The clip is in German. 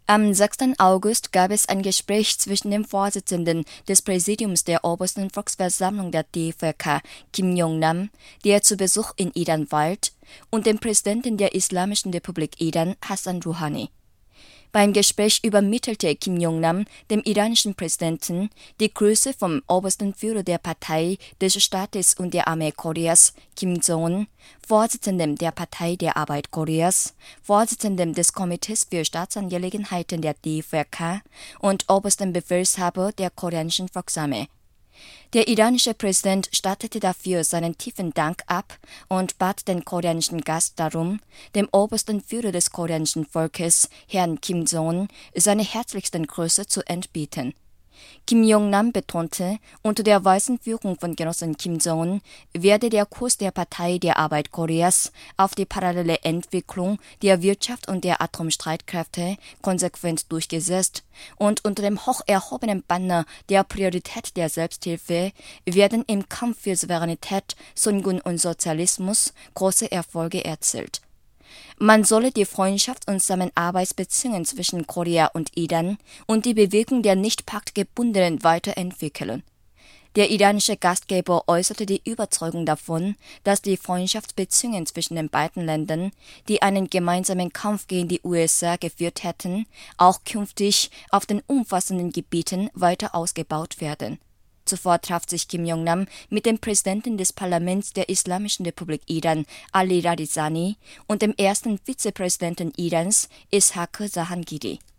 Am 6. August gab es ein Gespräch zwischen dem Vorsitzenden des Präsidiums der Obersten Volksversammlung der DPRK, Kim Yong-nam, der zu Besuch in Iran weilt, und dem Präsidenten der Islamischen Republik Iran, Hassan Rouhani. Beim Gespräch übermittelte Kim Yong-nam dem iranischen Präsidenten die Grüße vom obersten Führer der Partei des Staates und der Armee Koreas, Kim Jong-un, Vorsitzendem der Partei der Arbeit Koreas, Vorsitzendem des Komitees für Staatsangelegenheiten der DPRK und oberstem Befehlshaber der koreanischen Volksarmee. Der iranische Präsident stattete dafür seinen tiefen Dank ab und bat den koreanischen Gast darum, dem obersten Führer des koreanischen Volkes, Herrn Kim Jong-un, seine herzlichsten Grüße zu entbieten. Kim Yong-nam betonte, unter der weisen Führung von Genossen Kim Jong-un werde der Kurs der Partei der Arbeit Koreas auf die parallele Entwicklung der Wirtschaft und der Atomstreitkräfte konsequent durchgesetzt und unter dem hoch erhobenen Banner der Priorität der Selbsthilfe werden im Kampf für Souveränität, Songun und Sozialismus große Erfolge erzielt. Man solle die Freundschaft und Zusammenarbeitsbeziehungen zwischen Korea und Iran und die Bewegung der Nicht-Paktgebundenen weiterentwickeln. Der iranische Gastgeber äußerte die Überzeugung davon, dass die Freundschaftsbeziehungen zwischen den beiden Ländern, die einen gemeinsamen Kampf gegen die USA geführt hätten, auch künftig auf den umfassenden Gebieten weiter ausgebaut werden. Zuvor traf sich Kim Yong-nam mit dem Präsidenten des Parlaments der Islamischen Republik Iran, Ali Radizani, und dem ersten Vizepräsidenten Irans, Ishaq Jahangiri.